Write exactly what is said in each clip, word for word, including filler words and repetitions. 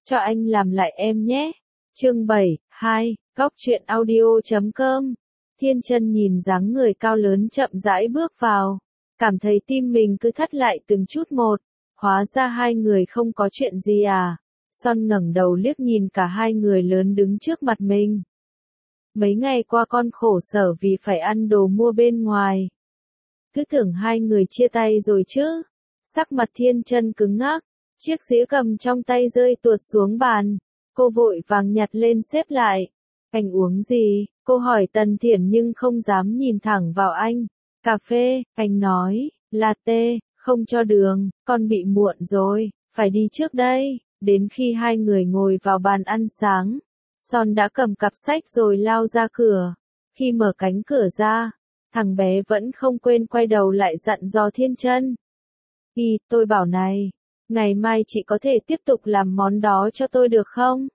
cho anh làm lại em nhé. Chương bảy, hai, góc truyện audio chấm com. Thiên Chân nhìn dáng người cao lớn chậm rãi bước vào, cảm thấy tim mình cứ thắt lại từng chút một, hóa ra hai người không có chuyện gì à. Son ngẩng đầu liếc nhìn cả hai người lớn đứng trước mặt mình. Mấy ngày qua con khổ sở vì phải ăn đồ mua bên ngoài. Cứ tưởng hai người chia tay rồi chứ. Sắc mặt Thiên Chân cứng ngắc, chiếc dĩa cầm trong tay rơi tuột xuống bàn. Cô vội vàng nhặt lên xếp lại. Anh uống gì? Cô hỏi Tần Thiển nhưng không dám nhìn thẳng vào anh. Cà phê, anh nói, latte, không cho đường, con bị muộn rồi, phải đi trước đây. Đến khi hai người ngồi vào bàn ăn sáng, Son đã cầm cặp sách rồi lao ra cửa. Khi mở cánh cửa ra, thằng bé vẫn không quên quay đầu lại dặn dò Thiên Chân. "Ý, tôi bảo này, ngày mai chị có thể tiếp tục làm món đó cho tôi được không?"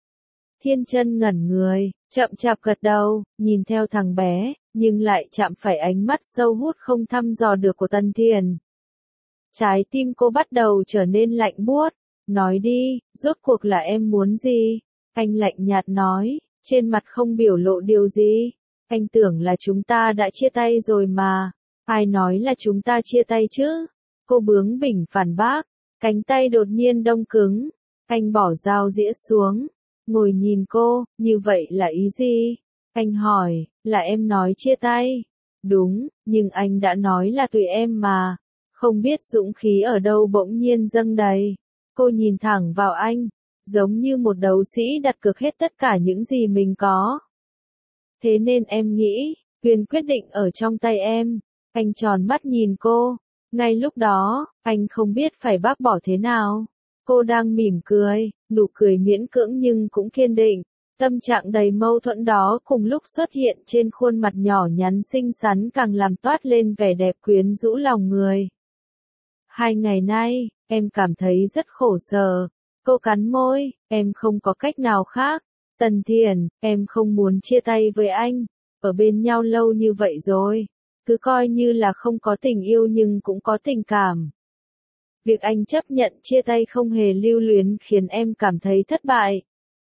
Thiên Chân ngẩn người, chậm chạp gật đầu, nhìn theo thằng bé, nhưng lại chạm phải ánh mắt sâu hút không thăm dò được của Tần Thiển. Trái tim cô bắt đầu trở nên lạnh buốt. "Nói đi, rốt cuộc là em muốn gì?" Anh lạnh nhạt nói, trên mặt không biểu lộ điều gì. "Anh tưởng là chúng ta đã chia tay rồi mà." "Ai nói là chúng ta chia tay chứ?" Cô bướng bỉnh phản bác, cánh tay đột nhiên đông cứng. Anh bỏ dao dĩa xuống, ngồi nhìn cô, "Như vậy là ý gì?" Anh hỏi, "Là em nói chia tay." "Đúng, nhưng anh đã nói là tùy em mà." Không biết dũng khí ở đâu bỗng nhiên dâng đầy. Cô nhìn thẳng vào anh, giống như một đấu sĩ đặt cược hết tất cả những gì mình có. "Thế nên em nghĩ, quyền quyết định ở trong tay em." Anh tròn mắt nhìn cô. Ngay lúc đó, anh không biết phải bác bỏ thế nào. Cô đang mỉm cười, nụ cười miễn cưỡng nhưng cũng kiên định. Tâm trạng đầy mâu thuẫn đó cùng lúc xuất hiện trên khuôn mặt nhỏ nhắn xinh xắn càng làm toát lên vẻ đẹp quyến rũ lòng người. "Hai ngày nay, em cảm thấy rất khổ sở." Cô cắn môi, "Em không có cách nào khác. Tần Thiển, em không muốn chia tay với anh. Ở bên nhau lâu như vậy rồi. Cứ coi như là không có tình yêu nhưng cũng có tình cảm. Việc anh chấp nhận chia tay không hề lưu luyến khiến em cảm thấy thất bại.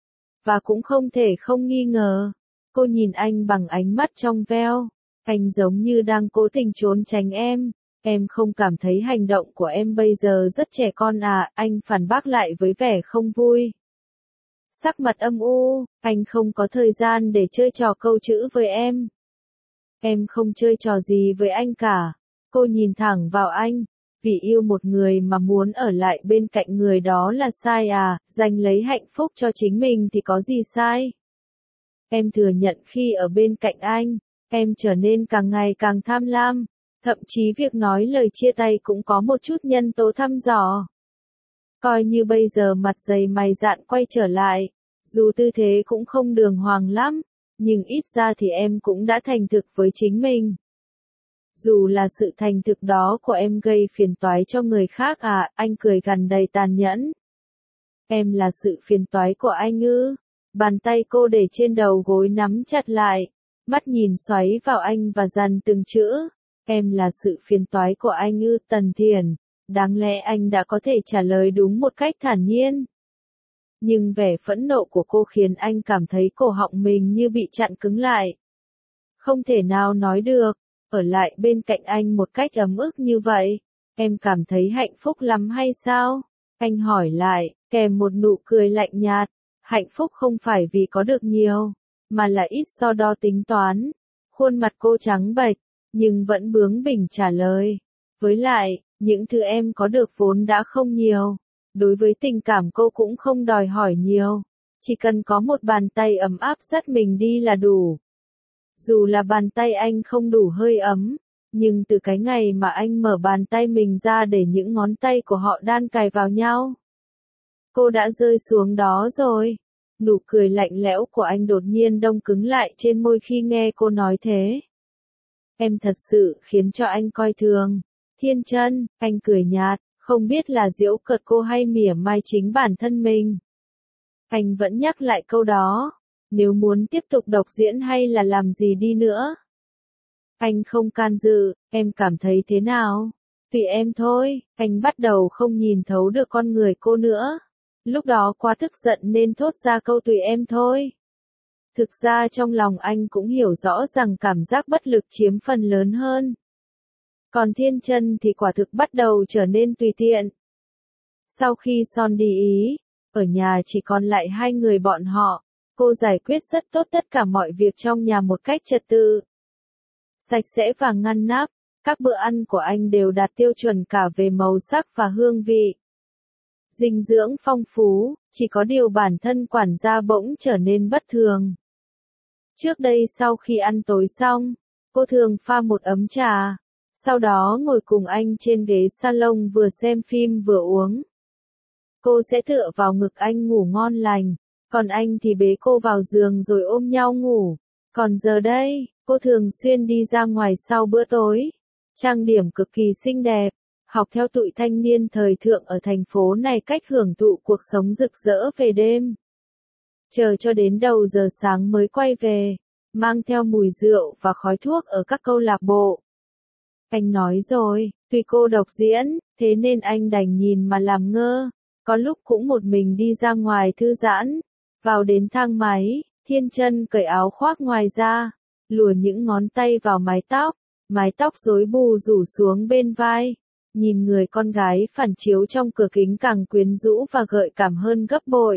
Và cũng không thể không nghi ngờ." Cô nhìn anh bằng ánh mắt trong veo. "Anh giống như đang cố tình trốn tránh em. Em không cảm thấy hành động của em bây giờ rất trẻ con à?" Anh phản bác lại với vẻ không vui. Sắc mặt âm u, "Anh không có thời gian để chơi trò câu chữ với em. Em không chơi trò gì với anh cả." Cô nhìn thẳng vào anh. "Vì yêu một người mà muốn ở lại bên cạnh người đó là sai à? Giành lấy hạnh phúc cho chính mình thì có gì sai? Em thừa nhận khi ở bên cạnh anh, em trở nên càng ngày càng tham lam. Thậm chí việc nói lời chia tay cũng có một chút nhân tố thăm dò. Coi như bây giờ mặt dày mày dạn quay trở lại, dù tư thế cũng không đường hoàng lắm, nhưng ít ra thì em cũng đã thành thực với chính mình. Dù là sự thành thực đó của em gây phiền toái cho người khác à?" Anh cười gằn đầy tàn nhẫn. "Em là sự phiền toái của anh ư?" Bàn tay cô để trên đầu gối nắm chặt lại, mắt nhìn xoáy vào anh và dằn từng chữ. "Em là sự phiền toái của anh ư?" Tần Thiển, đáng lẽ anh đã có thể trả lời đúng một cách thản nhiên. Nhưng vẻ phẫn nộ của cô khiến anh cảm thấy cổ họng mình như bị chặn cứng lại. Không thể nào nói được, ở lại bên cạnh anh một cách ấm ức như vậy, em cảm thấy hạnh phúc lắm hay sao? Anh hỏi lại, kèm một nụ cười lạnh nhạt. Hạnh phúc không phải vì có được nhiều, mà là ít so đo tính toán. Khuôn mặt cô trắng bệch, nhưng vẫn bướng bỉnh trả lời. Với lại, những thứ em có được vốn đã không nhiều. Đối với tình cảm cô cũng không đòi hỏi nhiều. Chỉ cần có một bàn tay ấm áp dắt mình đi là đủ. Dù là bàn tay anh không đủ hơi ấm, nhưng từ cái ngày mà anh mở bàn tay mình ra để những ngón tay của họ đan cài vào nhau, cô đã rơi xuống đó rồi. Nụ cười lạnh lẽo của anh đột nhiên đông cứng lại trên môi khi nghe cô nói thế. Em thật sự khiến cho anh coi thường. Thiên Chân, anh cười nhạt, không biết là giễu cợt cô hay mỉa mai chính bản thân mình. Anh vẫn nhắc lại câu đó. Nếu muốn tiếp tục độc diễn hay là làm gì đi nữa, anh không can dự. Em cảm thấy thế nào? Tùy em thôi. Anh bắt đầu không nhìn thấu được con người cô nữa. Lúc đó quá tức giận nên thốt ra câu tùy em thôi. Thực ra trong lòng anh cũng hiểu rõ rằng cảm giác bất lực chiếm phần lớn hơn. Còn Thiên Chân thì quả thực bắt đầu trở nên tùy tiện. Sau khi Son đi Ý, ở nhà chỉ còn lại hai người bọn họ, cô giải quyết rất tốt tất cả mọi việc trong nhà một cách trật tự. Sạch sẽ và ngăn nắp, các bữa ăn của anh đều đạt tiêu chuẩn cả về màu sắc và hương vị. Dinh dưỡng phong phú, chỉ có điều bản thân quản gia bỗng trở nên bất thường. Trước đây sau khi ăn tối xong, cô thường pha một ấm trà, sau đó ngồi cùng anh trên ghế salon vừa xem phim vừa uống. Cô sẽ tựa vào ngực anh ngủ ngon lành, còn anh thì bế cô vào giường rồi ôm nhau ngủ. Còn giờ đây, cô thường xuyên đi ra ngoài sau bữa tối, trang điểm cực kỳ xinh đẹp, học theo tụi thanh niên thời thượng ở thành phố này cách hưởng thụ cuộc sống rực rỡ về đêm. Chờ cho đến đầu giờ sáng mới quay về, mang theo mùi rượu và khói thuốc ở các câu lạc bộ. Anh nói rồi, tuy cô độc diễn, thế nên anh đành nhìn mà làm ngơ, có lúc cũng một mình đi ra ngoài thư giãn. Vào đến thang máy, Thiên Chân cởi áo khoác ngoài ra, lùa những ngón tay vào mái tóc, mái tóc rối bù rủ xuống bên vai. Nhìn người con gái phản chiếu trong cửa kính càng quyến rũ và gợi cảm hơn gấp bội.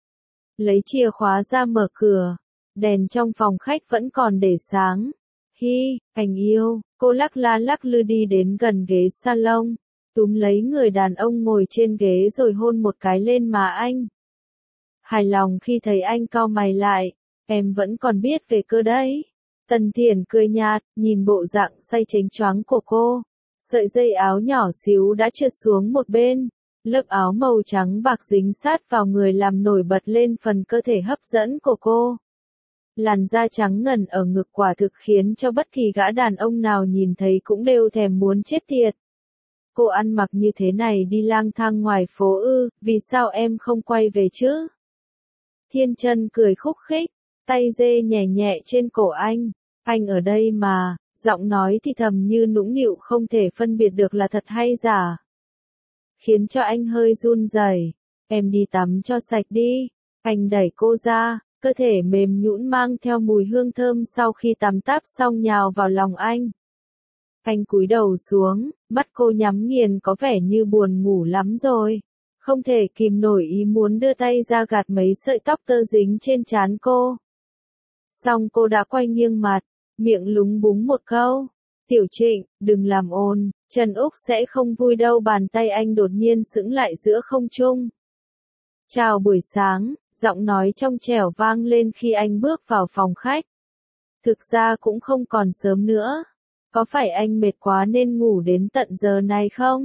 Lấy chìa khóa ra mở cửa, đèn trong phòng khách vẫn còn để sáng. Hi, anh yêu, cô lắc la lắc lư đi đến gần ghế salon, túm lấy người đàn ông ngồi trên ghế rồi hôn một cái lên má anh. Hài lòng khi thấy anh cau mày lại, em vẫn còn biết về cơ đấy. Tần Thiển cười nhạt, nhìn bộ dạng say chánh choáng của cô. Sợi dây áo nhỏ xíu đã trượt xuống một bên, lớp áo màu trắng bạc dính sát vào người làm nổi bật lên phần cơ thể hấp dẫn của cô. Làn da trắng ngần ở ngực quả thực khiến cho bất kỳ gã đàn ông nào nhìn thấy cũng đều thèm muốn chết tiệt. Cô ăn mặc như thế này đi lang thang ngoài phố ư, vì sao em không quay về chứ? Thiên Chân cười khúc khích, tay dê nhẹ nhẹ trên cổ anh. Anh ở đây mà, giọng nói thì thầm như nũng nịu không thể phân biệt được là thật hay giả. Khiến cho anh hơi run rẩy. Em đi tắm cho sạch đi. Anh đẩy cô ra, cơ thể mềm nhũn mang theo mùi hương thơm sau khi tắm táp xong nhào vào lòng anh. Anh cúi đầu xuống, mắt cô nhắm nghiền có vẻ như buồn ngủ lắm rồi. Không thể kìm nổi ý muốn đưa tay ra gạt mấy sợi tóc tơ dính trên trán cô. Xong cô đã quay nghiêng mặt, miệng lúng búng một câu. Tiểu Trịnh, đừng làm ồn, Trần Úc sẽ không vui đâu. Bàn tay anh đột nhiên sững lại giữa không trung. Chào buổi sáng, giọng nói trong trẻo vang lên khi anh bước vào phòng khách. Thực ra cũng không còn sớm nữa. Có phải anh mệt quá nên ngủ đến tận giờ này không?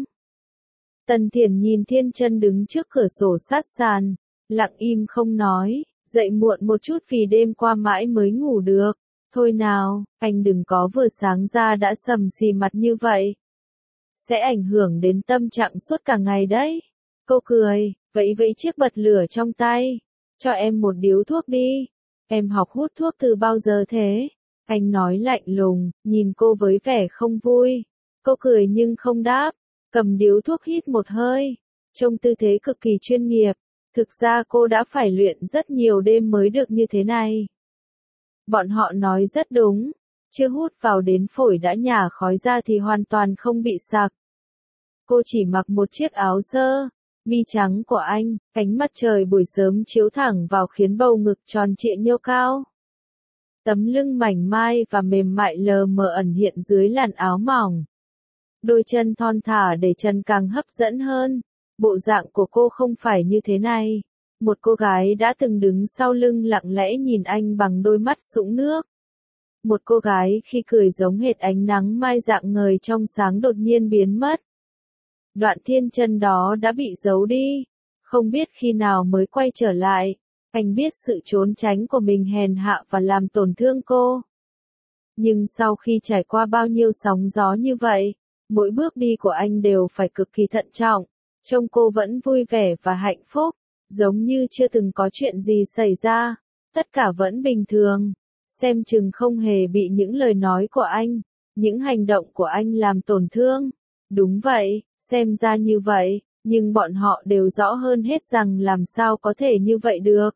Tần Thiển nhìn Thiên Chân đứng trước cửa sổ sát sàn, lặng im không nói, dậy muộn một chút vì đêm qua mãi mới ngủ được. Thôi nào, anh đừng có vừa sáng ra đã sầm xì mặt như vậy. Sẽ ảnh hưởng đến tâm trạng suốt cả ngày đấy. Cô cười, vẫy vẫy chiếc bật lửa trong tay. Cho em một điếu thuốc đi. Em học hút thuốc từ bao giờ thế? Anh nói lạnh lùng, nhìn cô với vẻ không vui. Cô cười nhưng không đáp, cầm điếu thuốc hít một hơi. Trông tư thế cực kỳ chuyên nghiệp. Thực ra cô đã phải luyện rất nhiều đêm mới được như thế này. Bọn họ nói rất đúng, chưa hút vào đến phổi đã nhả khói ra thì hoàn toàn không bị sặc. Cô chỉ mặc một chiếc áo sơ mi trắng của anh, ánh mặt trời buổi sớm chiếu thẳng vào khiến bầu ngực tròn trịa nhô cao. Tấm lưng mảnh mai và mềm mại lờ mờ ẩn hiện dưới làn áo mỏng. Đôi chân thon thả để chân càng hấp dẫn hơn. Bộ dạng của cô không phải như thế này. Một cô gái đã từng đứng sau lưng lặng lẽ nhìn anh bằng đôi mắt sũng nước. Một cô gái khi cười giống hệt ánh nắng mai rạng ngời trong sáng đột nhiên biến mất. Đoạn Thiên Chân đó đã bị giấu đi. Không biết khi nào mới quay trở lại. Anh biết sự trốn tránh của mình hèn hạ và làm tổn thương cô. Nhưng sau khi trải qua bao nhiêu sóng gió như vậy, mỗi bước đi của anh đều phải cực kỳ thận trọng. Trông cô vẫn vui vẻ và hạnh phúc, giống như chưa từng có chuyện gì xảy ra, tất cả vẫn bình thường, xem chừng không hề bị những lời nói của anh, những hành động của anh làm tổn thương. Đúng vậy, xem ra như vậy, Nhưng bọn họ đều rõ hơn hết rằng làm sao có thể như vậy được.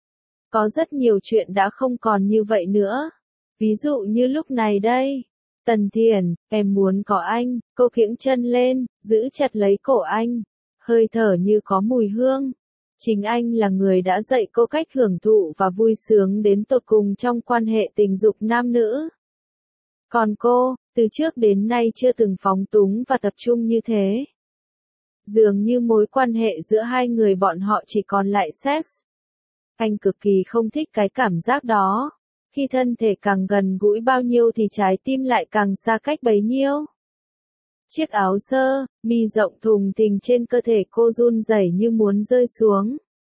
Có rất nhiều chuyện đã không còn như vậy nữa. Ví dụ như lúc này đây. Tần Thiển, em muốn có anh, cô kiễng chân lên, giữ chặt lấy cổ anh. Hơi thở như có mùi hương. Chính anh là người đã dạy cô cách hưởng thụ và vui sướng đến tột cùng trong quan hệ tình dục nam nữ. Còn cô, từ trước đến nay chưa từng phóng túng và tập trung như thế. Dường như mối quan hệ giữa hai người bọn họ chỉ còn lại sex. Anh cực kỳ không thích cái cảm giác đó. Khi thân thể càng gần gũi bao nhiêu thì trái tim lại càng xa cách bấy nhiêu. Chiếc áo sơ, mi rộng thùng thình trên cơ thể cô run rẩy như muốn rơi xuống.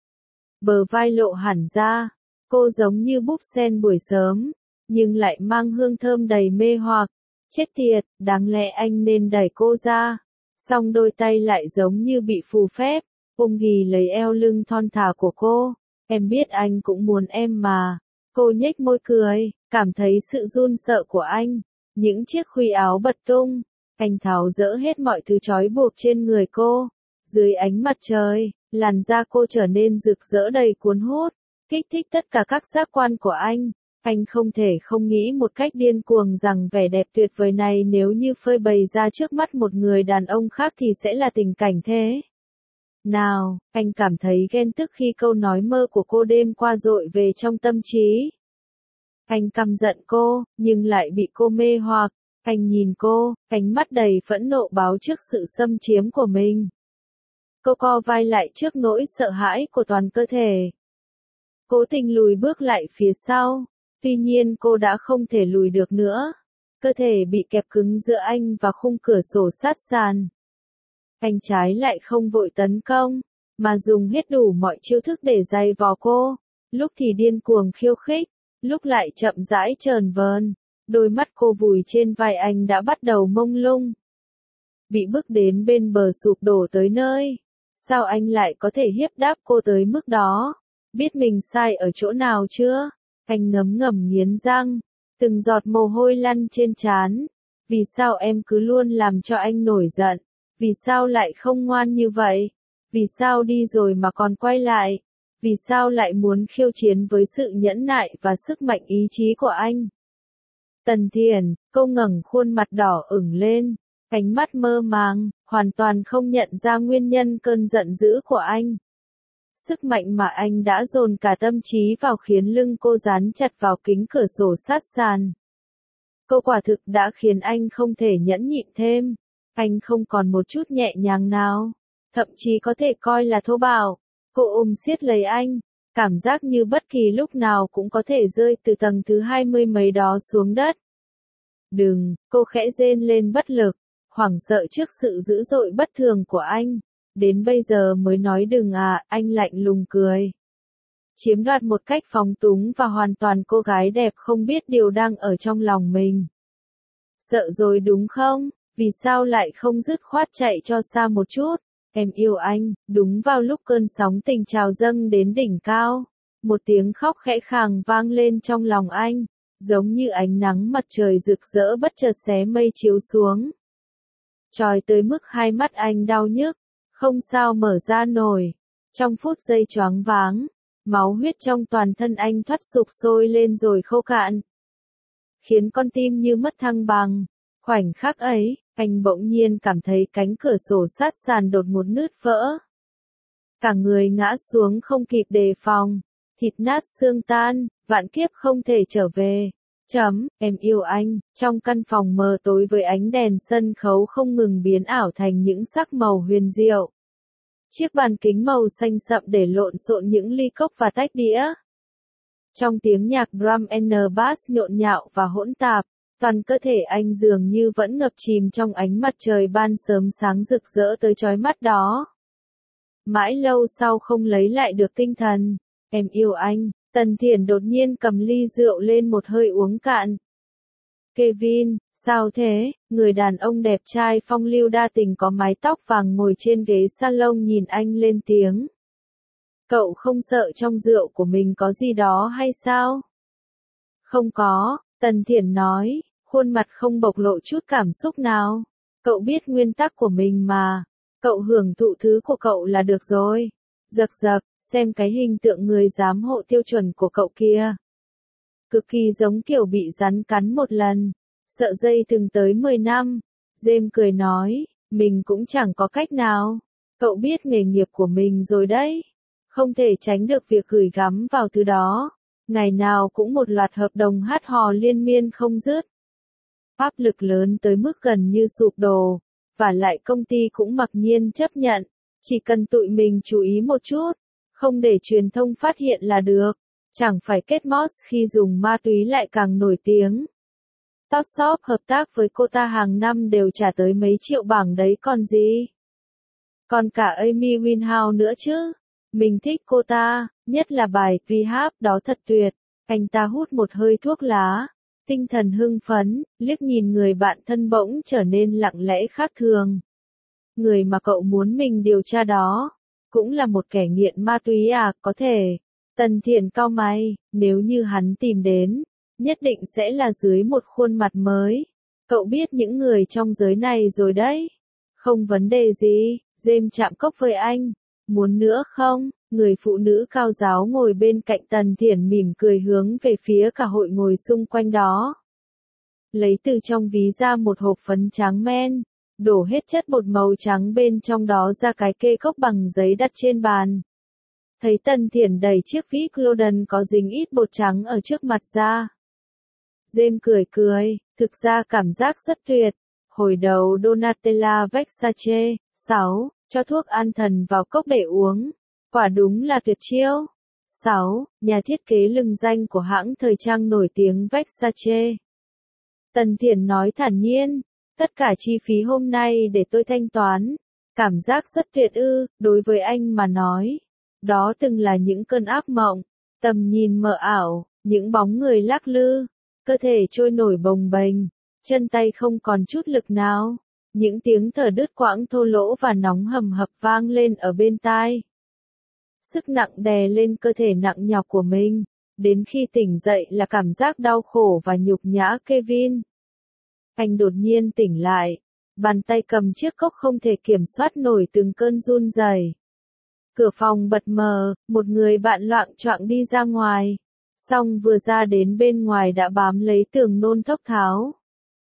Bờ vai lộ hẳn ra, cô giống như búp sen buổi sớm, nhưng lại mang hương thơm đầy mê hoặc. Chết tiệt, đáng lẽ anh nên đẩy cô ra. Song đôi tay lại giống như bị phù phép, ôm ghì lấy eo lưng thon thả của cô. Em biết anh cũng muốn em mà. Cô nhếch môi cười, cảm thấy sự run sợ của anh. Những chiếc khuy áo bật tung. Anh tháo dỡ hết mọi thứ trói buộc trên người cô. Dưới ánh mặt trời, làn da cô trở nên rực rỡ đầy cuốn hút, kích thích tất cả các giác quan của anh. Anh không thể không nghĩ một cách điên cuồng rằng vẻ đẹp tuyệt vời này nếu như phơi bày ra trước mắt một người đàn ông khác thì sẽ là tình cảnh thế nào. Anh cảm thấy ghen tức khi câu nói mơ của cô đêm qua dội về trong tâm trí. Anh căm giận cô, nhưng lại bị cô mê hoặc. Anh nhìn cô, ánh mắt đầy phẫn nộ báo trước sự xâm chiếm của mình. Cô co vai lại trước nỗi sợ hãi của toàn cơ thể. Cố tình lùi bước lại phía sau. Tuy nhiên cô đã không thể lùi được nữa. Cơ thể bị kẹp cứng giữa anh và khung cửa sổ sát sàn. Anh trái lại không vội tấn công, mà dùng hết đủ mọi chiêu thức để giày vò cô. Lúc thì điên cuồng khiêu khích, lúc lại chậm rãi chờn vờn. Đôi mắt cô vùi trên vai anh đã bắt đầu mông lung. Bị bước đến bên bờ sụp đổ tới nơi. Sao anh lại có thể hiếp đáp cô tới mức đó? Biết mình sai ở chỗ nào chưa? Anh ngấm ngầm nghiến răng. Từng giọt mồ hôi lăn trên trán. Vì sao em cứ luôn làm cho anh nổi giận? Vì sao lại không ngoan như vậy? Vì sao đi rồi mà còn quay lại? Vì sao lại muốn khiêu chiến với sự nhẫn nại và sức mạnh ý chí của anh? Tần Thiển, cô ngẩng khuôn mặt đỏ ửng lên, ánh mắt mơ màng, hoàn toàn không nhận ra nguyên nhân cơn giận dữ của anh. Sức mạnh mà anh đã dồn cả tâm trí vào khiến lưng cô dán chặt vào kính cửa sổ sát sàn. Cô quả thực đã khiến anh không thể nhẫn nhịn thêm. Anh không còn một chút nhẹ nhàng nào, thậm chí có thể coi là thô bạo. Cô ôm siết lấy anh, cảm giác như bất kỳ lúc nào cũng có thể rơi từ tầng thứ hai mươi mấy đó xuống đất. Đừng, cô khẽ rên lên bất lực, hoảng sợ trước sự dữ dội bất thường của anh. Đến bây giờ mới nói đừng à, anh lạnh lùng cười. Chiếm đoạt một cách phóng túng và hoàn toàn cô gái đẹp không biết điều đang ở trong lòng mình. Sợ rồi đúng không? Vì sao lại không dứt khoát chạy cho xa một chút? Em yêu anh. Đúng vào lúc cơn sóng tình trào dâng đến đỉnh cao, một tiếng khóc khẽ khàng vang lên trong lòng anh, giống như ánh nắng mặt trời rực rỡ bất chợt xé mây chiếu xuống. Chói tới mức hai mắt anh đau nhức, không sao mở ra nổi. Trong phút giây choáng váng, máu huyết trong toàn thân anh thoát sục sôi lên rồi khô cạn, khiến con tim như mất thăng bằng. Khoảnh khắc ấy, anh bỗng nhiên cảm thấy cánh cửa sổ sát sàn đột ngột nứt vỡ. Cả người ngã xuống không kịp đề phòng, thịt nát xương tan, vạn kiếp không thể trở về. Chấm, em yêu anh. Trong căn phòng mờ tối với ánh đèn sân khấu không ngừng biến ảo thành những sắc màu huyền diệu. Chiếc bàn kính màu xanh sậm để lộn xộn những ly cốc và tách đĩa. Trong tiếng nhạc drum and bass nhộn nhạo và hỗn tạp, toàn cơ thể anh dường như vẫn ngập chìm trong ánh mặt trời ban sớm sáng rực rỡ tới chói mắt đó. Mãi lâu sau không lấy lại được tinh thần, em yêu anh. Tần Thiển đột nhiên cầm ly rượu lên một hơi uống cạn. Kevin, sao thế? Người đàn ông đẹp trai phong lưu đa tình có mái tóc vàng ngồi trên ghế salon nhìn anh lên tiếng. Cậu không sợ trong rượu của mình có gì đó hay sao? Không có, Tần Thiển nói, khuôn mặt không bộc lộ chút cảm xúc nào. Cậu biết nguyên tắc của mình mà. Cậu hưởng thụ thứ của cậu là được rồi. Giật giật, xem cái hình tượng người giám hộ tiêu chuẩn của cậu kia. Cực kỳ giống kiểu bị rắn cắn một lần. Sợ dây từng tới mười năm. James cười nói, mình cũng chẳng có cách nào. Cậu biết nghề nghiệp của mình rồi đấy. Không thể tránh được việc gửi gắm vào thứ đó. Ngày nào cũng một loạt hợp đồng hát hò liên miên không dứt. Áp lực lớn tới mức gần như sụp đổ. Và lại công ty cũng mặc nhiên chấp nhận. Chỉ cần tụi mình chú ý một chút. Không để truyền thông phát hiện là được. Chẳng phải kết Moss khi dùng ma túy lại càng nổi tiếng. Topshop hợp tác với cô ta hàng năm đều trả tới mấy triệu bảng đấy còn gì. Còn cả Amy Winehouse nữa chứ. Mình thích cô ta, nhất là bài Rehab đó thật tuyệt. Anh ta hút một hơi thuốc lá. Tinh thần hưng phấn, liếc nhìn người bạn thân bỗng trở nên lặng lẽ khác thường. Người mà cậu muốn mình điều tra đó. Cũng là một kẻ nghiện ma túy à, có thể. Tần Thiển cau mày, nếu như hắn tìm đến, nhất định sẽ là dưới một khuôn mặt mới. Cậu biết những người trong giới này rồi đấy. Không vấn đề gì, James chạm cốc với anh. Muốn nữa không? Người phụ nữ cao giáo ngồi bên cạnh Tần Thiển mỉm cười hướng về phía cả hội ngồi xung quanh đó. Lấy từ trong ví ra một hộp phấn trắng men, đổ hết chất bột màu trắng bên trong đó ra cái kê cốc bằng giấy đặt trên bàn. Thấy Tần Thiển đẩy chiếc ví Cloden có dính ít bột trắng ở trước mặt ra. James cười cười, thực ra cảm giác rất tuyệt. Hồi đầu Donatella Versace, sáu, cho thuốc an thần vào cốc để uống. Quả đúng là tuyệt chiêu. sáu. Nhà thiết kế lừng danh của hãng thời trang nổi tiếng Versace. Tần Thiển nói thản nhiên, tất cả chi phí hôm nay để tôi thanh toán. Cảm giác rất tuyệt ư, đối với anh mà nói. Đó từng là những cơn ác mộng, tầm nhìn mờ ảo, những bóng người lắc lư, cơ thể trôi nổi bồng bềnh, chân tay không còn chút lực nào. Những tiếng thở đứt quãng thô lỗ và nóng hầm hập vang lên ở bên tai. Sức nặng đè lên cơ thể nặng nhọc của mình, đến khi tỉnh dậy là cảm giác đau khổ và nhục nhã Kevin. Anh đột nhiên tỉnh lại, bàn tay cầm chiếc cốc không thể kiểm soát nổi từng cơn run rẩy. Cửa phòng bật mờ, một người bạn loạng choạng đi ra ngoài. Xong vừa ra đến bên ngoài đã bám lấy tường nôn thốc tháo.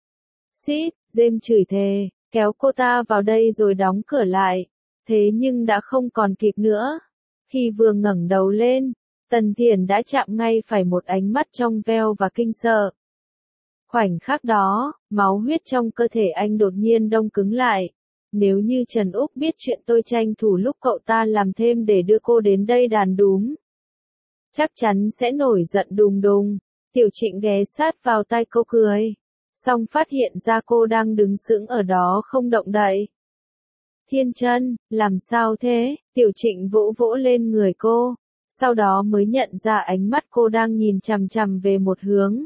Xít, James chửi thề, kéo cô ta vào đây rồi đóng cửa lại. Thế nhưng đã không còn kịp nữa. Khi vừa ngẩng đầu lên, Tần Thiển đã chạm ngay phải một ánh mắt trong veo và kinh sợ. Khoảnh khắc đó, máu huyết trong cơ thể anh đột nhiên đông cứng lại. Nếu như Trần Úc biết chuyện tôi tranh thủ lúc cậu ta làm thêm để đưa cô đến đây đàn đúm, chắc chắn sẽ nổi giận đùng đùng. Tiểu Trịnh ghé sát vào tai cô cười. Xong phát hiện ra cô đang đứng sững ở đó không động đậy. Thiên Chân, làm sao thế? Tiểu Trịnh vỗ vỗ lên người cô. Sau đó mới nhận ra ánh mắt cô đang nhìn chằm chằm về một hướng.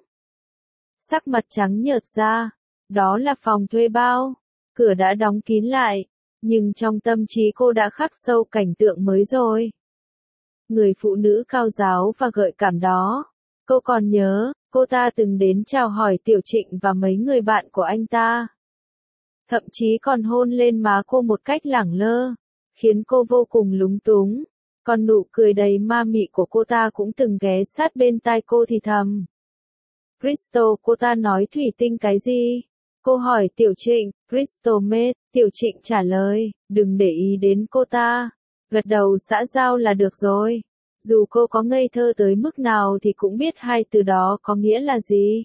Sắc mặt trắng nhợt ra. Đó là phòng thuê bao. Cửa đã đóng kín lại. Nhưng trong tâm trí cô đã khắc sâu cảnh tượng mới rồi. Người phụ nữ cao giáo và gợi cảm đó. Cô còn nhớ, cô ta từng đến chào hỏi Tiểu Trịnh và mấy người bạn của anh ta. Thậm chí còn hôn lên má cô một cách lẳng lơ, khiến cô vô cùng lúng túng. Còn nụ cười đầy ma mị của cô ta cũng từng ghé sát bên tai cô thì thầm. Crystal, cô ta nói thủy tinh cái gì? Cô hỏi Tiểu Trịnh, Crystal mate, Tiểu Trịnh trả lời, đừng để ý đến cô ta. Gật đầu xã giao là được rồi. Dù cô có ngây thơ tới mức nào thì cũng biết hai từ đó có nghĩa là gì.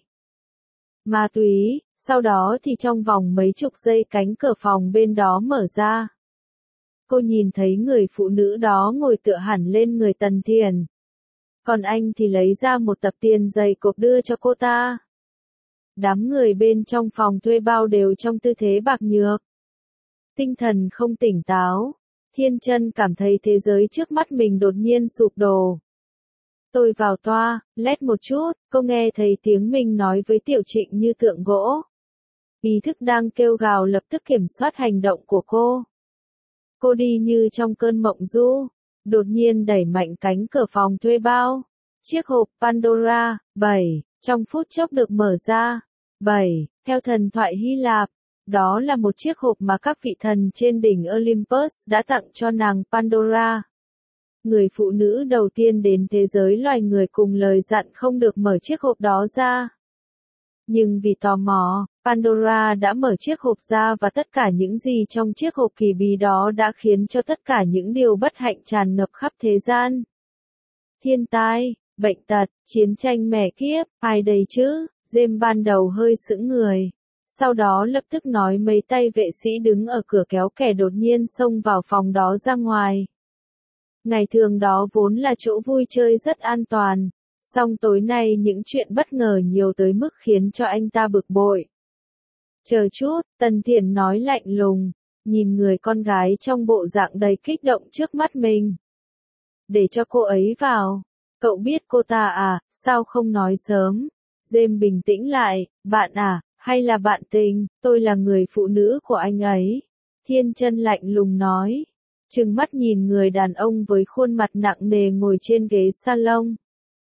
Ma túy, sau đó thì trong vòng mấy chục giây cánh cửa phòng bên đó mở ra. Cô nhìn thấy người phụ nữ đó ngồi tựa hẳn lên người Tần Thiển. Còn anh thì lấy ra một tập tiền dày cộp đưa cho cô ta. Đám người bên trong phòng thuê bao đều trong tư thế bạc nhược. Tinh thần không tỉnh táo. Thiên Chân cảm thấy thế giới trước mắt mình đột nhiên sụp đổ. Tôi vào toa, lét một chút, cô nghe thấy tiếng mình nói với Tiểu Trịnh như tượng gỗ. Ý thức đang kêu gào lập tức kiểm soát hành động của cô. Cô đi như trong cơn mộng du, đột nhiên đẩy mạnh cánh cửa phòng thuê bao. Chiếc hộp Pandora, bảy, trong phút chốc được mở ra. bảy, theo thần thoại Hy Lạp, đó là một chiếc hộp mà các vị thần trên đỉnh Olympus đã tặng cho nàng Pandora. Người phụ nữ đầu tiên đến thế giới loài người cùng lời dặn không được mở chiếc hộp đó ra. Nhưng vì tò mò, Pandora đã mở chiếc hộp ra và tất cả những gì trong chiếc hộp kỳ bí đó đã khiến cho tất cả những điều bất hạnh tràn ngập khắp thế gian. Thiên tai, bệnh tật, chiến tranh mẻ kiếp, ai đây chứ? James ban đầu hơi sững người. Sau đó lập tức nói mấy tay vệ sĩ đứng ở cửa kéo kẻ đột nhiên xông vào phòng đó ra ngoài. Ngày thường đó vốn là chỗ vui chơi rất an toàn. Song tối nay những chuyện bất ngờ nhiều tới mức khiến cho anh ta bực bội. Chờ chút, Tần Thiển nói lạnh lùng, nhìn người con gái trong bộ dạng đầy kích động trước mắt mình. Để cho cô ấy vào. Cậu biết cô ta à, sao không nói sớm? James bình tĩnh lại, bạn à, hay là bạn tình, tôi là người phụ nữ của anh ấy. Thiên Chân lạnh lùng nói, trừng mắt nhìn người đàn ông với khuôn mặt nặng nề ngồi trên ghế salon.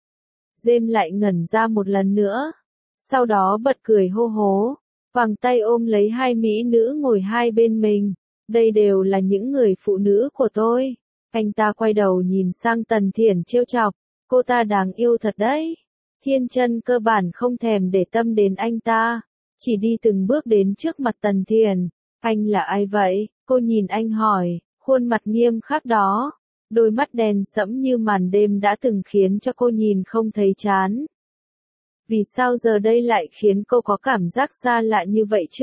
James lại ngẩn ra một lần nữa, sau đó bật cười hô hố, vàng tay ôm lấy hai mỹ nữ ngồi hai bên mình. Đây đều là những người phụ nữ của tôi. Anh ta quay đầu nhìn sang Tần Thiển trêu chọc, cô ta đáng yêu thật đấy. Thiên Chân cơ bản không thèm để tâm đến anh ta, chỉ đi từng bước đến trước mặt Tần Thiển. Anh là ai vậy? Cô nhìn anh hỏi, khuôn mặt nghiêm khắc đó. Đôi mắt đen sẫm như màn đêm đã từng khiến cho cô nhìn không thấy chán. Vì sao giờ đây lại khiến cô có cảm giác xa lạ như vậy chứ?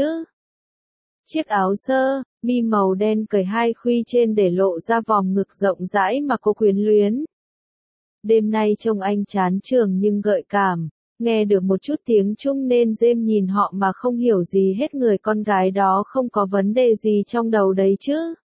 Chiếc áo sơ, mi màu đen cởi hai khuy trên để lộ ra vòng ngực rộng rãi mà cô quyến luyến. Đêm nay trông anh chán trường nhưng gợi cảm, nghe được một chút tiếng Trung nên James nhìn họ mà không hiểu gì hết, người con gái đó không có vấn đề gì trong đầu đấy chứ.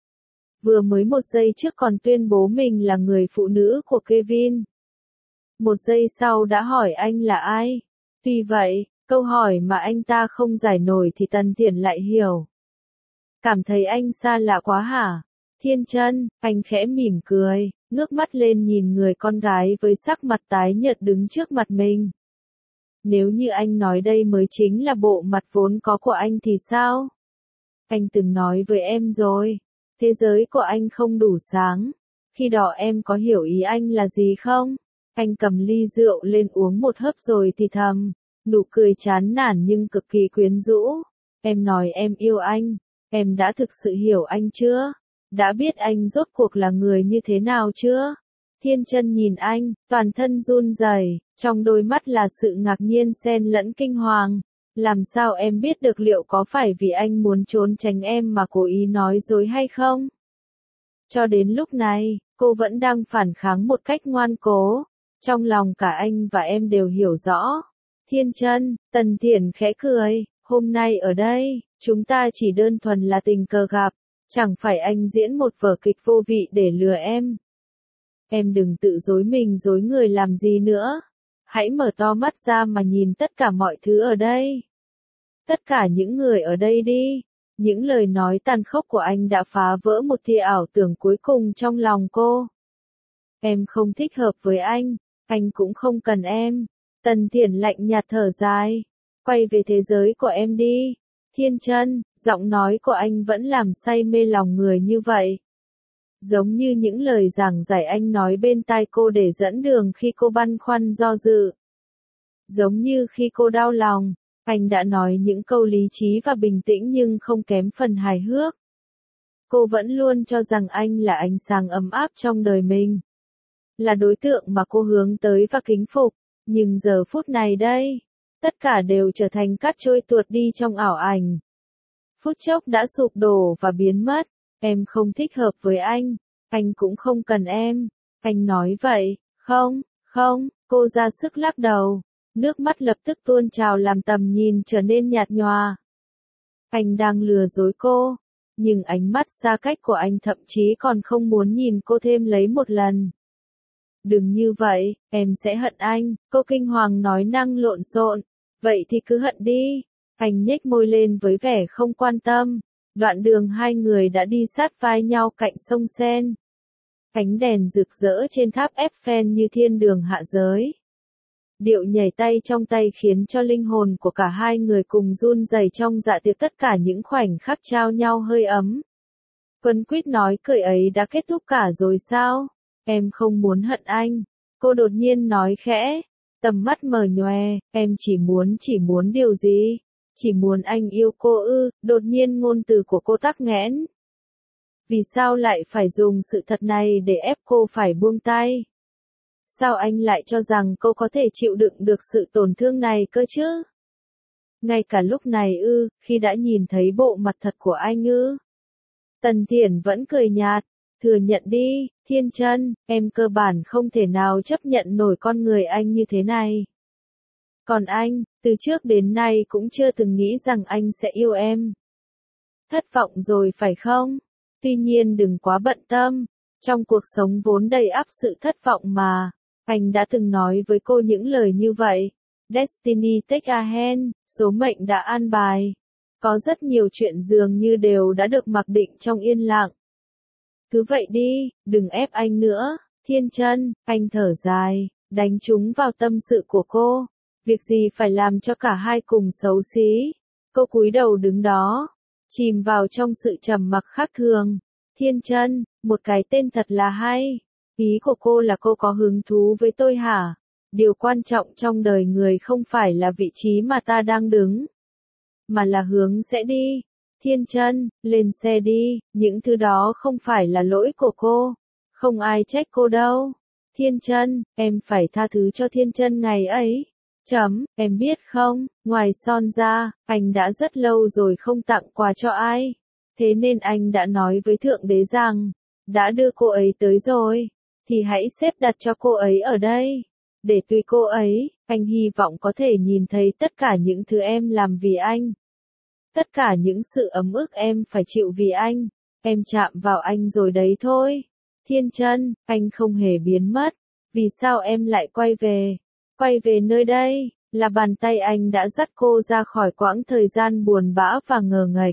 Vừa mới một giây trước còn tuyên bố mình là người phụ nữ của Kevin. Một giây sau đã hỏi anh là ai. Tuy vậy, câu hỏi mà anh ta không giải nổi thì Tần Thiển lại hiểu. Cảm thấy anh xa lạ quá hả? Thiên Chân, anh khẽ mỉm cười, ngước mắt lên nhìn người con gái với sắc mặt tái nhợt đứng trước mặt mình. Nếu như anh nói đây mới chính là bộ mặt vốn có của anh thì sao? Anh từng nói với em rồi, thế giới của anh không đủ sáng. Khi đó em có hiểu ý anh là gì không? Anh cầm ly rượu lên uống một hớp rồi thì thầm, nụ cười chán nản nhưng cực kỳ quyến rũ. Em nói em yêu anh, em đã thực sự hiểu anh chưa? Đã biết anh rốt cuộc là người như thế nào chưa? Thiên Chân nhìn anh, toàn thân run rẩy, trong đôi mắt là sự ngạc nhiên xen lẫn kinh hoàng. Làm sao em biết được liệu có phải vì anh muốn trốn tránh em mà cố ý nói dối hay không? Cho đến lúc này, cô vẫn đang phản kháng một cách ngoan cố. Trong lòng cả anh và em đều hiểu rõ. Thiên Chân, Tần Thiển khẽ cười, hôm nay ở đây, chúng ta chỉ đơn thuần là tình cờ gặp. Chẳng phải anh diễn một vở kịch vô vị để lừa em. Em đừng tự dối mình dối người làm gì nữa. Hãy mở to mắt ra mà nhìn tất cả mọi thứ ở đây. Tất cả những người ở đây đi. Những lời nói tàn khốc của anh đã phá vỡ một tia ảo tưởng cuối cùng trong lòng cô. Em không thích hợp với anh, anh cũng không cần em. Tần Thiển lạnh nhạt thở dài. Quay về thế giới của em đi. Thiên Chân, giọng nói của anh vẫn làm say mê lòng người như vậy. Giống như những lời giảng giải anh nói bên tai cô để dẫn đường khi cô băn khoăn do dự. Giống như khi cô đau lòng, anh đã nói những câu lý trí và bình tĩnh nhưng không kém phần hài hước. Cô vẫn luôn cho rằng anh là ánh sáng ấm áp trong đời mình. Là đối tượng mà cô hướng tới và kính phục. Nhưng giờ phút này đây, tất cả đều trở thành cát trôi tuột đi trong ảo ảnh. Phút chốc đã sụp đổ và biến mất. Em không thích hợp với anh, anh cũng không cần em. Anh nói vậy, không, không, cô ra sức lắc đầu. Nước mắt lập tức tuôn trào làm tầm nhìn trở nên nhạt nhòa. Anh đang lừa dối cô, nhưng ánh mắt xa cách của anh thậm chí còn không muốn nhìn cô thêm lấy một lần. Đừng như vậy, em sẽ hận anh, cô kinh hoàng nói năng lộn xộn. Vậy thì cứ hận đi. Anh nhếch môi lên với vẻ không quan tâm. Đoạn đường hai người đã đi sát vai nhau cạnh sông Sen. Ánh đèn rực rỡ trên tháp Eiffel như thiên đường hạ giới. Điệu nhảy tay trong tay khiến cho linh hồn của cả hai người cùng run rẩy trong dạ tiệc, tất cả những khoảnh khắc trao nhau hơi ấm. Quấn quýt nói cười ấy đã kết thúc cả rồi sao? Em không muốn hận anh. Cô đột nhiên nói khẽ, tầm mắt mờ nhòe, em chỉ muốn chỉ muốn điều gì? Chỉ muốn anh yêu cô ư? Đột nhiên ngôn từ của cô tắc nghẽn. Vì sao lại phải dùng sự thật này để ép cô phải buông tay? Sao anh lại cho rằng cô có thể chịu đựng được sự tổn thương này cơ chứ? Ngay cả lúc này ư, khi đã nhìn thấy bộ mặt thật của anh ư? Tần Thiển vẫn cười nhạt, thừa nhận đi, Thiên Chân, em cơ bản không thể nào chấp nhận nổi con người anh như thế này. Còn anh, từ trước đến nay cũng chưa từng nghĩ rằng anh sẽ yêu em. Thất vọng rồi phải không? Tuy nhiên đừng quá bận tâm, trong cuộc sống vốn đầy ắp sự thất vọng mà. Anh đã từng nói với cô những lời như vậy. Destiny take a hand, số mệnh đã an bài. Có rất nhiều chuyện dường như đều đã được mặc định trong yên lặng. Cứ vậy đi, đừng ép anh nữa, Thiên Chân, anh thở dài, đánh trúng vào tâm sự của cô. Việc gì phải làm cho cả hai cùng xấu xí. Cô cúi đầu đứng đó, chìm vào trong sự trầm mặc khác thường. Thiên Chân, một cái tên thật là hay. Ý của cô là cô có hứng thú với tôi hả? Điều quan trọng trong đời người không phải là vị trí mà ta đang đứng, mà là hướng sẽ đi. Thiên Chân, lên xe đi, những thứ đó không phải là lỗi của cô. Không ai trách cô đâu. Thiên Chân, em phải tha thứ cho Thiên Chân ngày ấy. Chấm, em biết không, ngoài son ra, anh đã rất lâu rồi không tặng quà cho ai. Thế nên anh đã nói với Thượng Đế rằng, đã đưa cô ấy tới rồi, thì hãy xếp đặt cho cô ấy ở đây. Để tùy cô ấy, anh hy vọng có thể nhìn thấy tất cả những thứ em làm vì anh. Tất cả những sự ấm ức em phải chịu vì anh. Em chạm vào anh rồi đấy thôi. Thiên Chân, anh không hề biến mất. Vì sao em lại quay về? Quay về nơi đây, là bàn tay anh đã dắt cô ra khỏi quãng thời gian buồn bã và ngờ nghệch.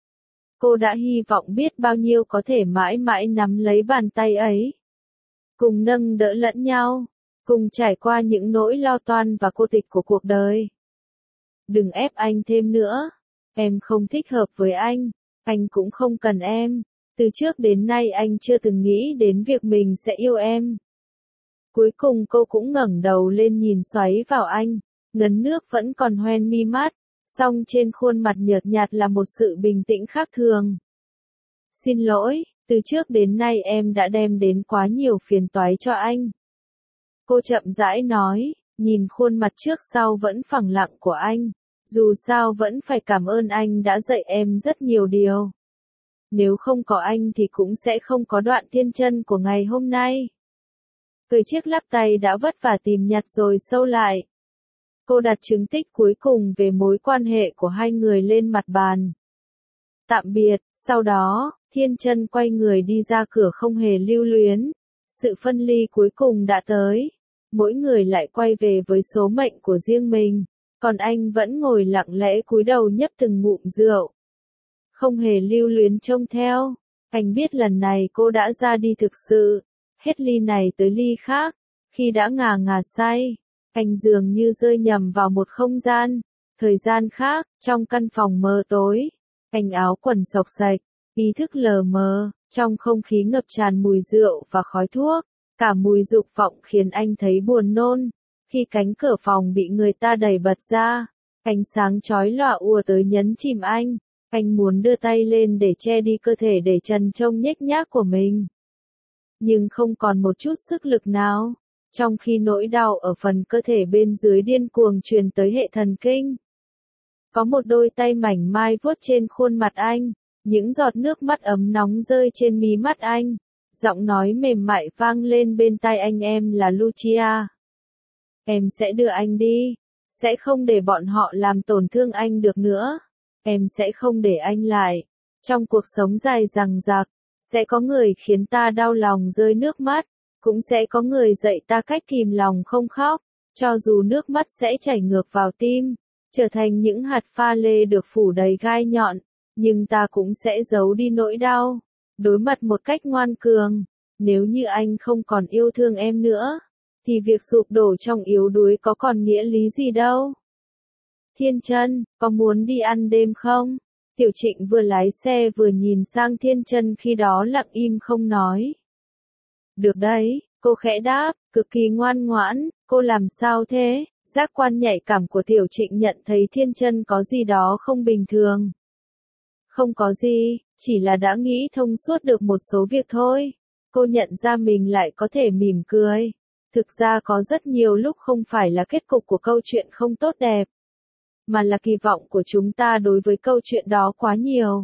Cô đã hy vọng biết bao nhiêu có thể mãi mãi nắm lấy bàn tay ấy. Cùng nâng đỡ lẫn nhau, cùng trải qua những nỗi lo toan và cô tịch của cuộc đời. Đừng ép anh thêm nữa. Em không thích hợp với anh, anh cũng không cần em. Từ trước đến nay anh chưa từng nghĩ đến việc mình sẽ yêu em. Cuối cùng cô cũng ngẩng đầu lên nhìn xoáy vào anh, ngấn nước vẫn còn hoen mi mắt, song trên khuôn mặt nhợt nhạt là một sự bình tĩnh khác thường. Xin lỗi, từ trước đến nay em đã đem đến quá nhiều phiền toái cho anh. Cô chậm rãi nói, nhìn khuôn mặt trước sau vẫn phẳng lặng của anh. Dù sao vẫn phải cảm ơn anh đã dạy em rất nhiều điều. Nếu không có anh thì cũng sẽ không có đoạn Thiên Chân của ngày hôm nay. Cười chiếc lắc tay đã vất vả tìm nhặt rồi sâu lại. Cô đặt chứng tích cuối cùng về mối quan hệ của hai người lên mặt bàn. Tạm biệt, sau đó, Thiên Chân quay người đi ra cửa không hề lưu luyến. Sự phân ly cuối cùng đã tới. Mỗi người lại quay về với số mệnh của riêng mình. Còn anh vẫn ngồi lặng lẽ cúi đầu nhấp từng ngụm rượu. Không hề lưu luyến trông theo. Anh biết lần này cô đã ra đi thực sự. Hết ly này tới ly khác. Khi đã ngà ngà say, anh dường như rơi nhầm vào một không gian. Thời gian khác, trong căn phòng mờ tối. Anh áo quần xộc xạch, ý thức lờ mờ, trong không khí ngập tràn mùi rượu và khói thuốc. Cả mùi dục vọng khiến anh thấy buồn nôn. Khi cánh cửa phòng bị người ta đẩy bật ra, ánh sáng chói lòa ùa tới nhấn chìm anh. Anh muốn đưa tay lên để che đi cơ thể để trần trông nhếch nhác của mình. Nhưng không còn một chút sức lực nào. Trong khi nỗi đau ở phần cơ thể bên dưới điên cuồng truyền tới hệ thần kinh. Có một đôi tay mảnh mai vuốt trên khuôn mặt anh. Những giọt nước mắt ấm nóng rơi trên mí mắt anh. Giọng nói mềm mại vang lên bên tai anh, em là Lucia. Em sẽ đưa anh đi. Sẽ không để bọn họ làm tổn thương anh được nữa. Em sẽ không để anh lại. Trong cuộc sống dài dằng dặc, sẽ có người khiến ta đau lòng rơi nước mắt. Cũng sẽ có người dạy ta cách kìm lòng không khóc. Cho dù nước mắt sẽ chảy ngược vào tim, trở thành những hạt pha lê được phủ đầy gai nhọn. Nhưng ta cũng sẽ giấu đi nỗi đau. Đối mặt một cách ngoan cường. Nếu như anh không còn yêu thương em nữa, thì việc sụp đổ trong yếu đuối có còn nghĩa lý gì đâu. Thiên Chân, có muốn đi ăn đêm không? Tiểu Trịnh vừa lái xe vừa nhìn sang Thiên Chân khi đó lặng im không nói. Được đấy, cô khẽ đáp, cực kỳ ngoan ngoãn, cô làm sao thế? Giác quan nhạy cảm của Tiểu Trịnh nhận thấy Thiên Chân có gì đó không bình thường. Không có gì, chỉ là đã nghĩ thông suốt được một số việc thôi. Cô nhận ra mình lại có thể mỉm cười. Thực ra có rất nhiều lúc không phải là kết cục của câu chuyện không tốt đẹp, mà là kỳ vọng của chúng ta đối với câu chuyện đó quá nhiều.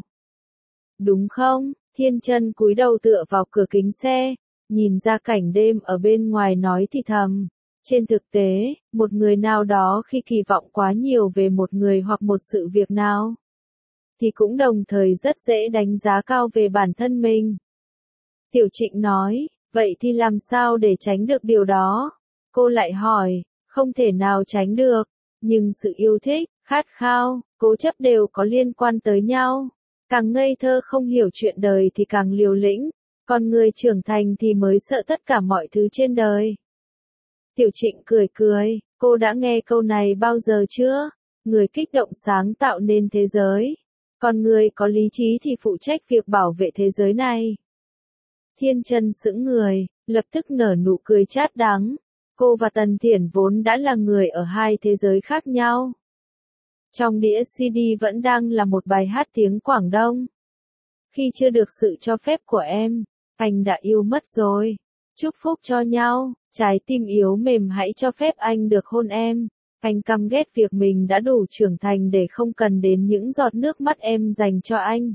Đúng không? Thiên Chân cúi đầu tựa vào cửa kính xe, nhìn ra cảnh đêm ở bên ngoài nói thì thầm. Trên thực tế, một người nào đó khi kỳ vọng quá nhiều về một người hoặc một sự việc nào, thì cũng đồng thời rất dễ đánh giá cao về bản thân mình. Tiểu Trịnh nói, vậy thì làm sao để tránh được điều đó? Cô lại hỏi, không thể nào tránh được, nhưng sự yêu thích, khát khao, cố chấp đều có liên quan tới nhau. Càng ngây thơ không hiểu chuyện đời thì càng liều lĩnh, còn người trưởng thành thì mới sợ tất cả mọi thứ trên đời. Tiểu Trịnh cười cười, cô đã nghe câu này bao giờ chưa? Người kích động sáng tạo nên thế giới, còn người có lý trí thì phụ trách việc bảo vệ thế giới này. Thiên Chân sững người, lập tức nở nụ cười chát đắng. Cô và Tần Thiển vốn đã là người ở hai thế giới khác nhau. Trong đĩa xê đê vẫn đang là một bài hát tiếng Quảng Đông. Khi chưa được sự cho phép của em, anh đã yêu mất rồi. Chúc phúc cho nhau, trái tim yếu mềm hãy cho phép anh được hôn em. Anh căm ghét việc mình đã đủ trưởng thành để không cần đến những giọt nước mắt em dành cho anh.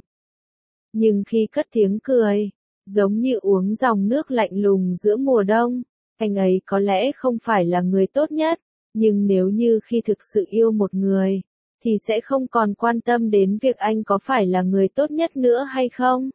Nhưng khi cất tiếng cười, giống như uống dòng nước lạnh lùng giữa mùa đông, anh ấy có lẽ không phải là người tốt nhất, nhưng nếu như khi thực sự yêu một người, thì sẽ không còn quan tâm đến việc anh có phải là người tốt nhất nữa hay không.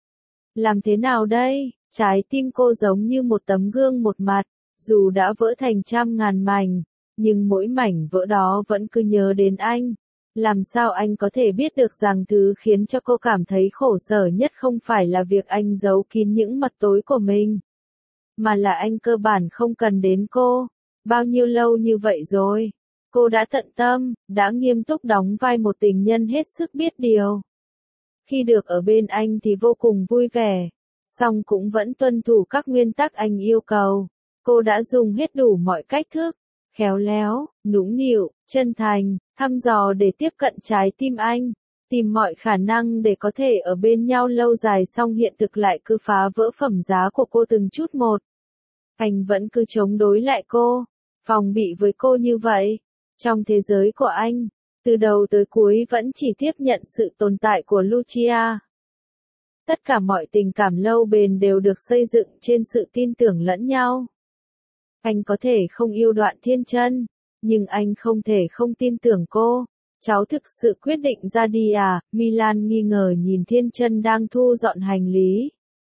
Làm thế nào đây? Trái tim cô giống như một tấm gương một mặt, dù đã vỡ thành trăm ngàn mảnh, nhưng mỗi mảnh vỡ đó vẫn cứ nhớ đến anh. Làm sao anh có thể biết được rằng thứ khiến cho cô cảm thấy khổ sở nhất không phải là việc anh giấu kín những mặt tối của mình, mà là anh cơ bản không cần đến cô. Bao nhiêu lâu như vậy rồi, cô đã tận tâm, đã nghiêm túc đóng vai một tình nhân hết sức biết điều. Khi được ở bên anh thì vô cùng vui vẻ, song cũng vẫn tuân thủ các nguyên tắc anh yêu cầu. Cô đã dùng hết đủ mọi cách thức, khéo léo, nũng nịu, chân thành, thăm dò để tiếp cận trái tim anh, tìm mọi khả năng để có thể ở bên nhau lâu dài, song hiện thực lại cứ phá vỡ phẩm giá của cô từng chút một. Anh vẫn cứ chống đối lại cô, phòng bị với cô như vậy. Trong thế giới của anh, từ đầu tới cuối vẫn chỉ tiếp nhận sự tồn tại của Lucia. Tất cả mọi tình cảm lâu bền đều được xây dựng trên sự tin tưởng lẫn nhau. Anh có thể không yêu Đoạn Thiên Chân, nhưng anh không thể không tin tưởng cô. Cháu thực sự quyết định ra đi à? Milan nghi ngờ nhìn Thiên Chân đang thu dọn hành lý.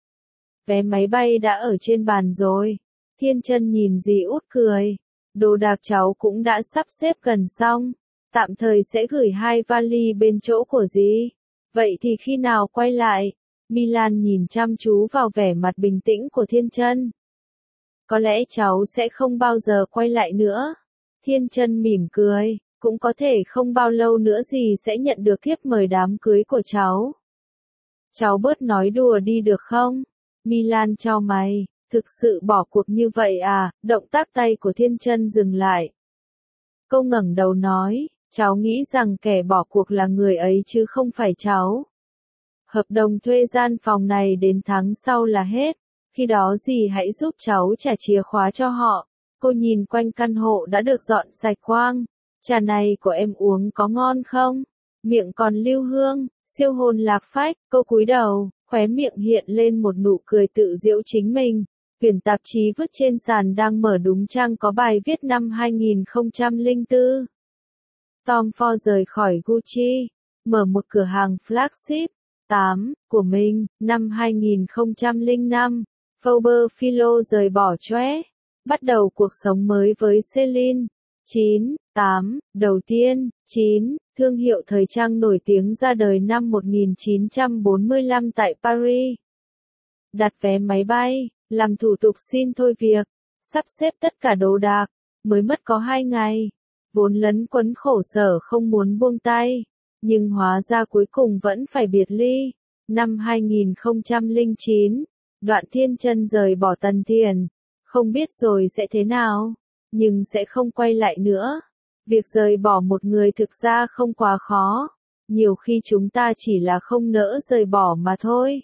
Vé máy bay đã ở trên bàn rồi. Thiên Chân nhìn dì út cười. Đồ đạc cháu cũng đã sắp xếp gần xong. Tạm thời sẽ gửi hai vali bên chỗ của dì. Vậy thì khi nào quay lại? Milan nhìn chăm chú vào vẻ mặt bình tĩnh của Thiên Chân. Có lẽ cháu sẽ không bao giờ quay lại nữa. Thiên Chân mỉm cười, cũng có thể không bao lâu nữa dì sẽ nhận được thiếp mời đám cưới của cháu. Cháu bớt nói đùa đi được không? Milan chau mày, thực sự bỏ cuộc như vậy à? Động tác tay của Thiên Chân dừng lại. Cô ngẩng đầu nói, cháu nghĩ rằng kẻ bỏ cuộc là người ấy chứ không phải cháu. Hợp đồng thuê gian phòng này đến tháng sau là hết. Khi đó dì hãy giúp cháu trả chìa khóa cho họ. Cô nhìn quanh căn hộ đã được dọn sạch quang. Trà này của em uống có ngon không? Miệng còn lưu hương, siêu hồn lạc phách. Cô cúi đầu, khóe miệng hiện lên một nụ cười tự giễu chính mình. Quyển tạp chí vứt trên sàn đang mở đúng trang có bài viết năm hai nghìn không trăm lẻ bốn. Tom Ford rời khỏi Gucci, mở một cửa hàng flagship tám của mình, năm hai nghìn không trăm lẻ năm. Forbes Philo rời bỏ Chloe, bắt đầu cuộc sống mới với Celine. chín, tám, đầu tiên, chín, thương hiệu thời trang nổi tiếng ra đời năm một nghìn chín trăm bốn mươi lăm tại Paris. Đặt vé máy bay, làm thủ tục xin thôi việc, sắp xếp tất cả đồ đạc, mới mất có hai ngày, vốn lấn quấn khổ sở không muốn buông tay, nhưng hóa ra cuối cùng vẫn phải biệt ly. Năm hai nghìn không trăm lẻ chín, Đoạn Thiên Chân rời bỏ Tần Thiền, không biết rồi sẽ thế nào, nhưng sẽ không quay lại nữa. Việc rời bỏ một người thực ra không quá khó, nhiều khi chúng ta chỉ là không nỡ rời bỏ mà thôi.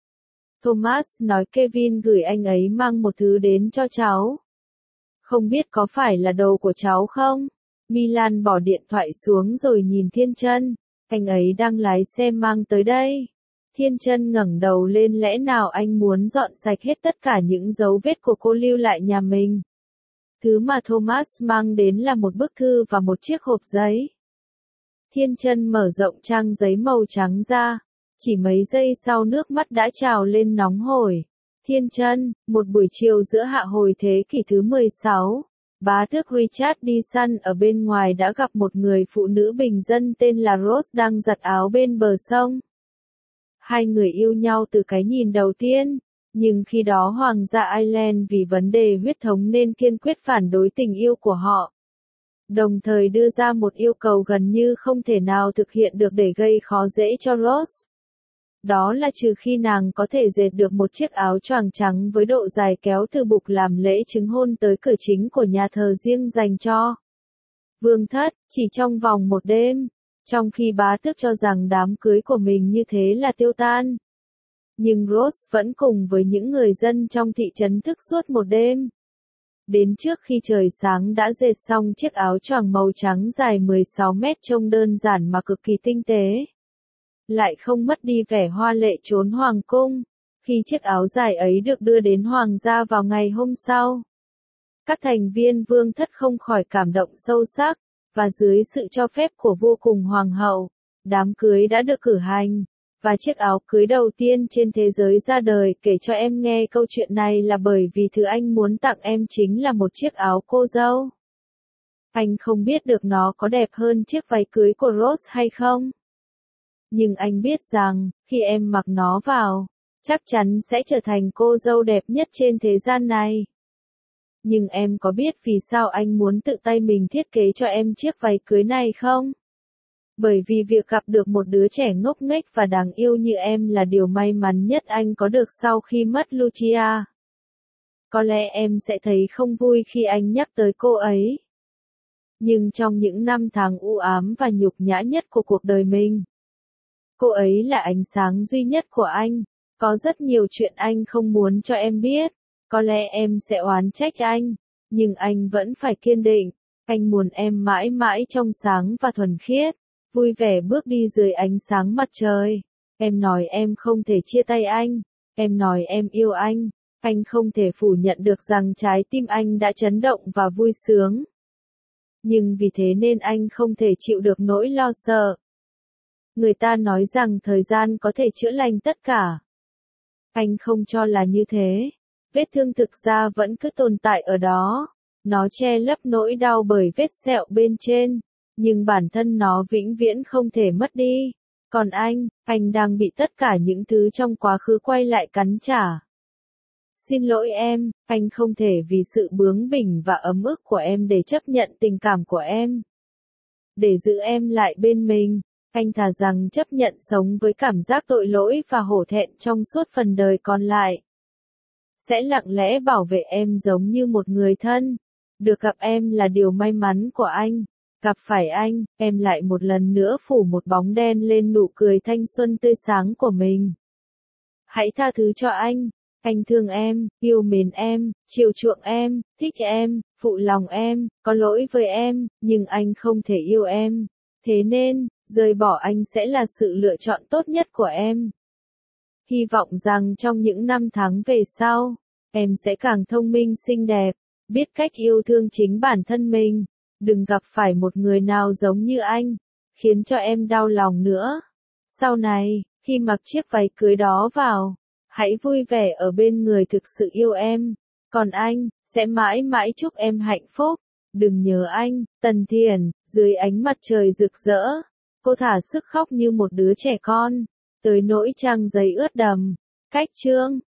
Thomas nói Kevin gửi anh ấy mang một thứ đến cho cháu. Không biết có phải là đồ của cháu không? Milan bỏ điện thoại xuống rồi nhìn Thiên Chân, anh ấy đang lái xe mang tới đây. Thiên Chân ngẩng đầu lên, lẽ nào anh muốn dọn sạch hết tất cả những dấu vết của cô lưu lại nhà mình? Thứ mà Thomas mang đến là một bức thư và một chiếc hộp giấy. Thiên Chân mở rộng trang giấy màu trắng ra, chỉ mấy giây sau nước mắt đã trào lên nóng hổi. Thiên Chân, một buổi chiều giữa hạ hồi thế kỷ thứ mười sáu, bá tước Richard Dyson ở bên ngoài đã gặp một người phụ nữ bình dân tên là Rose đang giặt áo bên bờ sông. Hai người yêu nhau từ cái nhìn đầu tiên, nhưng khi đó Hoàng gia Ireland vì vấn đề huyết thống nên kiên quyết phản đối tình yêu của họ. Đồng thời đưa ra một yêu cầu gần như không thể nào thực hiện được để gây khó dễ cho Rose. Đó là trừ khi nàng có thể dệt được một chiếc áo choàng trắng với độ dài kéo từ bục làm lễ chứng hôn tới cửa chính của nhà thờ riêng dành cho vương thất, chỉ trong vòng một đêm, trong khi bá tước cho rằng đám cưới của mình như thế là tiêu tan. Nhưng Rose vẫn cùng với những người dân trong thị trấn thức suốt một đêm. Đến trước khi trời sáng đã dệt xong chiếc áo choàng màu trắng dài mười sáu mét trông đơn giản mà cực kỳ tinh tế. Lại không mất đi vẻ hoa lệ trốn hoàng cung, khi chiếc áo dài ấy được đưa đến hoàng gia vào ngày hôm sau. Các thành viên vương thất không khỏi cảm động sâu sắc, và dưới sự cho phép của vua cùng hoàng hậu, đám cưới đã được cử hành, và chiếc áo cưới đầu tiên trên thế giới ra đời. Kể cho em nghe câu chuyện này là bởi vì thứ anh muốn tặng em chính là một chiếc áo cô dâu. Anh không biết được nó có đẹp hơn chiếc váy cưới của Rose hay không. Nhưng anh biết rằng, khi em mặc nó vào, chắc chắn sẽ trở thành cô dâu đẹp nhất trên thế gian này. Nhưng em có biết vì sao anh muốn tự tay mình thiết kế cho em chiếc váy cưới này không? Bởi vì việc gặp được một đứa trẻ ngốc nghếch và đáng yêu như em là điều may mắn nhất anh có được sau khi mất Lucia. Có lẽ em sẽ thấy không vui khi anh nhắc tới cô ấy. Nhưng trong những năm tháng u ám và nhục nhã nhất của cuộc đời mình, cô ấy là ánh sáng duy nhất của anh. Có rất nhiều chuyện anh không muốn cho em biết. Có lẽ em sẽ oán trách anh, nhưng anh vẫn phải kiên định. Anh muốn em mãi mãi trong sáng và thuần khiết, vui vẻ bước đi dưới ánh sáng mặt trời. Em nói em không thể chia tay anh. Em nói em yêu anh. Anh không thể phủ nhận được rằng trái tim anh đã chấn động và vui sướng. Nhưng vì thế nên anh không thể chịu được nỗi lo sợ. Người ta nói rằng thời gian có thể chữa lành tất cả. Anh không cho là như thế. Vết thương thực ra vẫn cứ tồn tại ở đó. Nó che lấp nỗi đau bởi vết sẹo bên trên. Nhưng bản thân nó vĩnh viễn không thể mất đi. Còn anh, anh đang bị tất cả những thứ trong quá khứ quay lại cắn trả. Xin lỗi em, anh không thể vì sự bướng bỉnh và ấm ức của em để chấp nhận tình cảm của em. Để giữ em lại bên mình, anh thà rằng chấp nhận sống với cảm giác tội lỗi và hổ thẹn trong suốt phần đời còn lại. Sẽ lặng lẽ bảo vệ em giống như một người thân. Được gặp em là điều may mắn của anh. Gặp phải anh, em lại một lần nữa phủ một bóng đen lên nụ cười thanh xuân tươi sáng của mình. Hãy tha thứ cho anh. Anh thương em, yêu mến em, chiều chuộng em, thích em, phụ lòng em, có lỗi với em, nhưng anh không thể yêu em. Thế nên, rời bỏ anh sẽ là sự lựa chọn tốt nhất của em. Hy vọng rằng trong những năm tháng về sau, em sẽ càng thông minh xinh đẹp, biết cách yêu thương chính bản thân mình. Đừng gặp phải một người nào giống như anh, khiến cho em đau lòng nữa. Sau này, khi mặc chiếc váy cưới đó vào, hãy vui vẻ ở bên người thực sự yêu em. Còn anh, sẽ mãi mãi chúc em hạnh phúc. Đừng nhớ anh. Tần Thiền, dưới ánh mặt trời rực rỡ, cô thả sức khóc như một đứa trẻ con, tới nỗi trang giấy ướt đầm. Cách chương